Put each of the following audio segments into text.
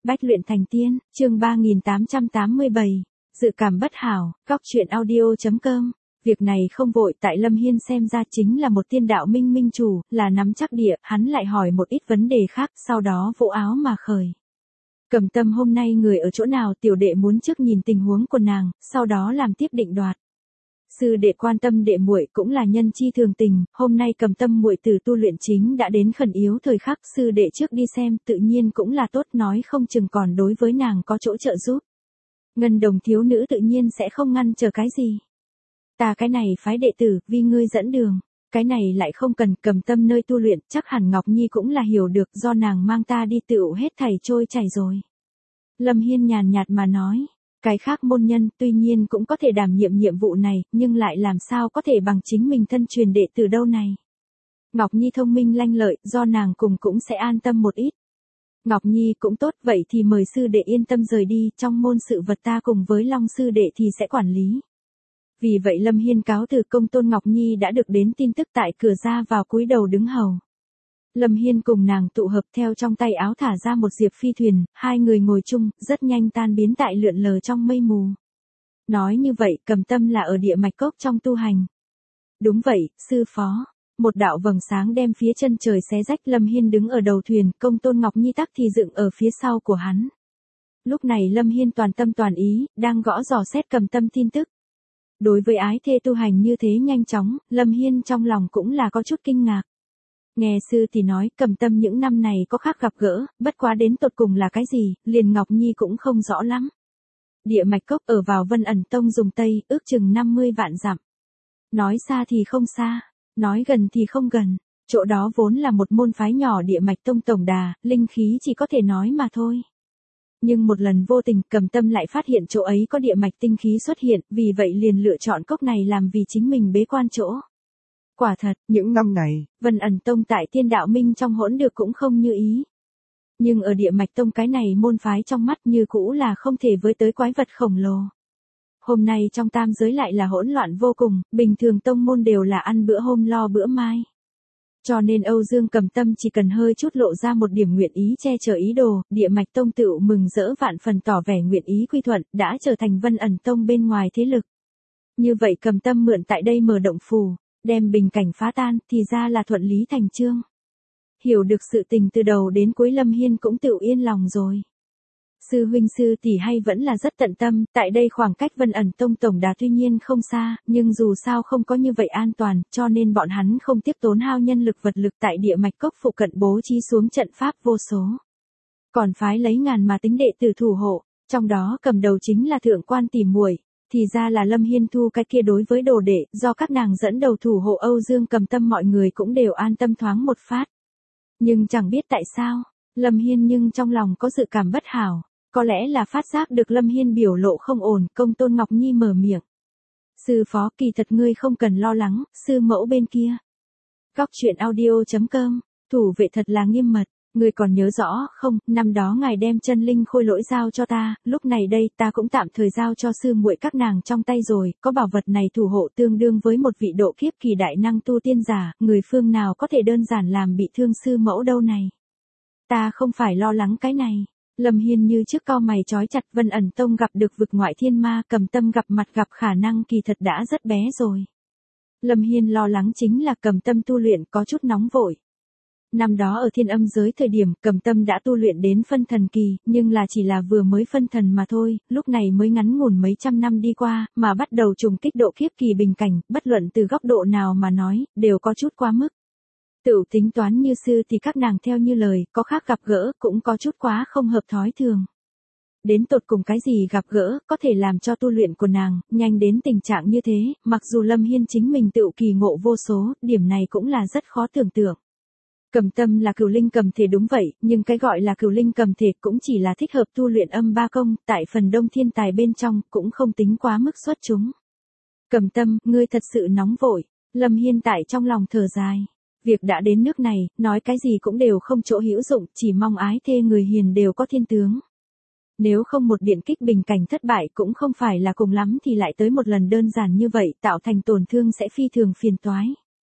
Bách luyện thành tiên, chương 3887, dự cảm bất hảo, góc truyện audio.com. Việc này không vội, tại Lâm Hiên xem ra chính là một tiên đạo minh minh chủ, là nắm chắc địa, hắn lại hỏi một ít vấn đề khác, sau đó vỗ áo mà khởi. Cầm Tâm hôm nay người ở chỗ nào, tiểu đệ muốn trước nhìn tình huống của nàng, sau đó làm tiếp định đoạt. Sư đệ quan tâm đệ muội cũng là nhân chi thường tình, hôm nay Cầm Tâm muội tử tu luyện chính đã đến khẩn yếu thời khắc, sư đệ trước đi xem, tự nhiên cũng là tốt, nói không chừng còn đối với nàng có chỗ trợ giúp. Ngân Đồng thiếu nữ tự nhiên sẽ không ngăn chờ cái gì. Ta cái này phái đệ tử, vì ngươi dẫn đường, cái này lại không cần. Cầm Tâm nơi tu luyện, chắc hẳn Ngọc Nhi cũng là hiểu được, do nàng mang ta đi tựu hết thảy trôi chảy rồi. Lâm Hiên nhàn nhạt mà nói. Cái khác môn nhân tuy nhiên cũng có thể đảm nhiệm nhiệm vụ này, nhưng lại làm sao có thể bằng chính mình thân truyền đệ tử đâu này. Ngọc Nhi thông minh lanh lợi, do nàng cùng cũng sẽ an tâm một ít. Ngọc Nhi cũng tốt, vậy thì mời sư đệ yên tâm rời đi, trong môn sự vật ta cùng với Long sư đệ thì sẽ quản lý. Vì vậy Lâm Hiên cáo từ, công tôn Ngọc Nhi đã được đến tin tức tại cửa ra vào cúi đầu đứng hầu. Lâm Hiên cùng nàng tụ hợp, theo trong tay áo thả ra một diệp phi thuyền, hai người ngồi chung, rất nhanh tan biến tại lượn lờ trong mây mù. Nói như vậy, Cầm Tâm là ở địa mạch cốc trong tu hành. Đúng vậy, sư phó. Một đạo vầng sáng đem phía chân trời xé rách. Lâm Hiên đứng ở đầu thuyền, công tôn Ngọc Nhi tắc thì dựng ở phía sau của hắn. Lúc này Lâm Hiên toàn tâm toàn ý, đang gõ dò xét Cầm Tâm tin tức. Đối với ái thê tu hành như thế nhanh chóng, Lâm Hiên trong lòng cũng là có chút kinh ngạc. Nghe sư thì nói, Cầm Tâm những năm này có khác gặp gỡ, bất quá đến tột cùng là cái gì, liền Ngọc Nhi cũng không rõ lắm. Địa mạch cốc ở vào Vân Ẩn Tông dùng Tây, ước chừng 50 vạn dặm. Nói xa thì không xa, nói gần thì không gần, chỗ đó vốn là một môn phái nhỏ địa mạch tông tổng đà, linh khí chỉ có thể nói mà thôi. Nhưng một lần vô tình, Cầm Tâm lại phát hiện chỗ ấy có địa mạch tinh khí xuất hiện, vì vậy liền lựa chọn cốc này làm vì chính mình bế quan chỗ. Quả thật, những năm này, Vân Ẩn Tông tại Tiên Đạo Minh trong hỗn được cũng không như ý. Nhưng ở địa mạch tông cái này môn phái trong mắt như cũ là không thể với tới quái vật khổng lồ. Hôm nay trong tam giới lại là hỗn loạn vô cùng, bình thường tông môn đều là ăn bữa hôm lo bữa mai. Cho nên Âu Dương Cầm Tâm chỉ cần hơi chút lộ ra một điểm nguyện ý che chở ý đồ, địa mạch tông tựu mừng rỡ vạn phần tỏ vẻ nguyện ý quy thuận, đã trở thành Vân Ẩn Tông bên ngoài thế lực. Như vậy Cầm Tâm mượn tại đây mở động phù, đem bình cảnh phá tan, thì ra là thuận lý thành chương. Hiểu được sự tình từ đầu đến cuối, Lâm Hiên cũng tự yên lòng rồi. Sư huynh sư tỷ hay vẫn là rất tận tâm, tại đây khoảng cách Vân Ẩn Tông tổng đà tuy nhiên không xa, nhưng dù sao không có như vậy an toàn, cho nên bọn hắn không tiếp tốn hao nhân lực vật lực tại địa mạch cốc phụ cận bố trí xuống trận pháp vô số. Còn phái lấy ngàn mà tính đệ tử thủ hộ, trong đó cầm đầu chính là thượng quan tỷ muội. Thì ra là Lâm Hiên thu cái kia đối với đồ đệ, do các nàng dẫn đầu thủ hộ Âu Dương Cầm Tâm, mọi người cũng đều an tâm thoáng một phát. Nhưng chẳng biết tại sao, Lâm Hiên nhưng trong lòng có dự cảm bất hảo, có lẽ là phát giác được Lâm Hiên biểu lộ không ổn, công tôn Ngọc Nhi mở miệng. Sư phó, kỳ thật ngươi không cần lo lắng, sư mẫu bên kia. Góc truyện audio.com, thủ vệ thật là nghiêm mật. Ngươi còn nhớ rõ không, năm đó ngài đem chân linh khôi lỗi giao cho ta, lúc này đây ta cũng tạm thời giao cho sư muội các nàng trong tay rồi, có bảo vật này thủ hộ tương đương với một vị độ kiếp kỳ đại năng tu tiên giả, người phương nào có thể đơn giản làm bị thương sư mẫu đâu này. Ta không phải lo lắng cái này. Lâm Hiên như trước cau mày chói chặt. Vân Ẩn Tông gặp được vực ngoại thiên ma, Cầm Tâm gặp mặt gặp khả năng kỳ thật đã rất bé rồi. Lâm Hiên lo lắng chính là Cầm Tâm tu luyện có chút nóng vội. Năm đó ở Thiên Âm giới thời điểm, Cầm Tâm đã tu luyện đến phân thần kỳ, nhưng là chỉ là vừa mới phân thần mà thôi, lúc này mới ngắn ngủn mấy trăm năm đi qua, mà bắt đầu trùng kích độ kiếp kỳ bình cảnh, bất luận từ góc độ nào mà nói, đều có chút quá mức. Tự tính toán như sư thì các nàng theo như lời, có khác gặp gỡ, cũng có chút quá không hợp thói thường. Đến tột cùng cái gì gặp gỡ, có thể làm cho tu luyện của nàng, nhanh đến tình trạng như thế, mặc dù Lâm Hiên chính mình tự kỳ ngộ vô số, điểm này cũng là rất khó tưởng tượng. Cầm Tâm là cửu linh cầm thể đúng vậy, nhưng cái gọi là cửu linh cầm thể cũng chỉ là thích hợp tu luyện âm ba công, tại phần đông thiên tài bên trong, cũng không tính quá mức xuất chúng. Cầm Tâm, ngươi thật sự nóng vội. Lâm Hiên tại trong lòng thở dài. Việc đã đến nước này, nói cái gì cũng đều không chỗ hữu dụng, chỉ mong ái thê người hiền đều có thiên tướng. Nếu không một điện kích bình cảnh thất bại cũng không phải là cùng lắm thì lại tới một lần đơn giản như vậy, tạo thành tổn thương sẽ phi thường phiền toái.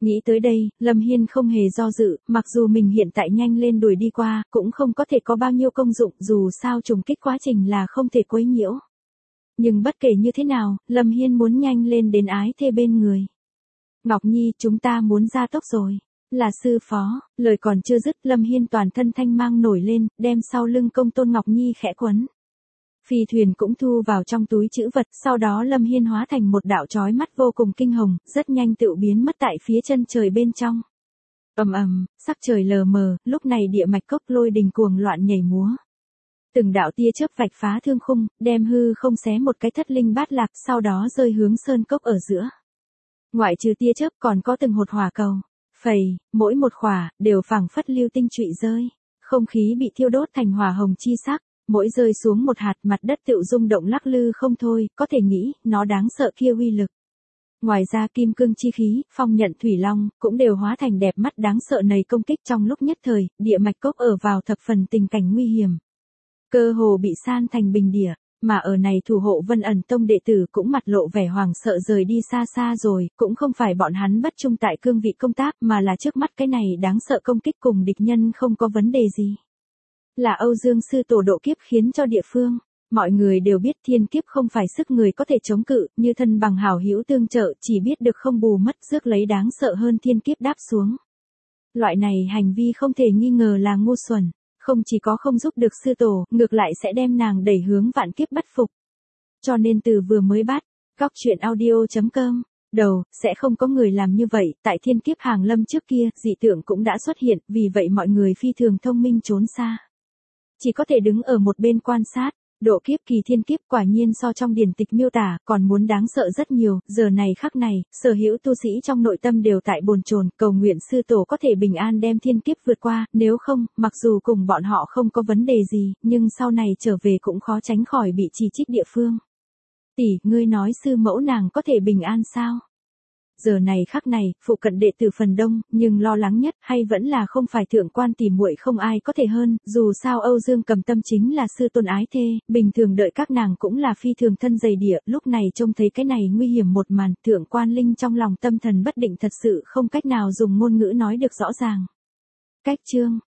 Nghĩ tới đây, Lâm Hiên không hề do dự, mặc dù mình hiện tại nhanh lên đuổi đi qua, cũng không có thể có bao nhiêu công dụng, dù sao trùng kích quá trình là không thể quấy nhiễu. Nhưng bất kể như thế nào, Lâm Hiên muốn nhanh lên đến ái thê bên người. Ngọc Nhi, chúng ta muốn ra tốc rồi. Là sư phó, lời còn chưa dứt, Lâm Hiên toàn thân thanh mang nổi lên, đem sau lưng công tôn Ngọc Nhi khẽ quấn. Phi thuyền cũng thu vào trong túi trữ vật, sau đó Lâm Hiên hóa thành một đạo chói mắt vô cùng kinh hồng, rất nhanh tự biến mất tại phía chân trời bên trong. Ầm ầm, sắc trời lờ mờ, lúc này địa mạch cốc lôi đình cuồng loạn nhảy múa. Từng đạo tia chớp vạch phá thương khung, đem hư không xé một cái thất linh bát lạc, sau đó rơi hướng sơn cốc ở giữa. Ngoại trừ tia chớp còn có từng hột hỏa cầu. Phầy, mỗi một khỏa, đều phảng phất lưu tinh trụy rơi. Không khí bị thiêu đốt thành hỏa hồng chi sắc, mỗi rơi xuống một hạt mặt đất tựu rung động lắc lư không thôi, có thể nghĩ, nó đáng sợ kia uy lực. Ngoài ra kim cương chi khí, phong nhận thủy long, cũng đều hóa thành đẹp mắt đáng sợ này công kích trong lúc nhất thời, địa mạch cốc ở vào thập phần tình cảnh nguy hiểm. Cơ hồ bị san thành bình địa. Mà ở này thủ hộ Vân Ẩn Tông đệ tử cũng mặt lộ vẻ hoảng sợ rời đi xa xa rồi, cũng không phải bọn hắn bất trung tại cương vị công tác mà là trước mắt cái này đáng sợ công kích cùng địch nhân không có vấn đề gì. Là Âu Dương sư tổ độ kiếp khiến cho địa phương, mọi người đều biết thiên kiếp không phải sức người có thể chống cự, như thân bằng hảo hữu tương trợ chỉ biết được không bù mất rước lấy đáng sợ hơn thiên kiếp đáp xuống. Loại này hành vi không thể nghi ngờ là ngu xuẩn. Không chỉ có không giúp được sư tổ, ngược lại sẽ đem nàng đẩy hướng vạn kiếp bất phục. Cho nên từ vừa mới bắt, góc chuyện audio.com, đầu, sẽ không có người làm như vậy, tại thiên kiếp hàng lâm trước kia, dị tượng cũng đã xuất hiện, vì vậy mọi người phi thường thông minh trốn xa. Chỉ có thể đứng ở một bên quan sát, độ kiếp kỳ thiên kiếp quả nhiên so trong điển tịch miêu tả, còn muốn đáng sợ rất nhiều, giờ này khắc này, sở hữu tu sĩ trong nội tâm đều tại bồn chồn, cầu nguyện sư tổ có thể bình an đem thiên kiếp vượt qua, nếu không, mặc dù cùng bọn họ không có vấn đề gì, nhưng sau này trở về cũng khó tránh khỏi bị chỉ trích địa phương. Tỷ, ngươi nói sư mẫu nàng có thể bình an sao? Giờ này khắc này, phụ cận đệ tử phần đông, nhưng lo lắng nhất hay vẫn là không phải thượng quan tỷ muội không ai có thể hơn, dù sao Âu Dương Cầm Tâm chính là sư tôn ái thê, bình thường đợi các nàng cũng là phi thường thân dày địa, lúc này trông thấy cái này nguy hiểm một màn, thượng quan Linh trong lòng tâm thần bất định thật sự không cách nào dùng ngôn ngữ nói được rõ ràng. Cách chương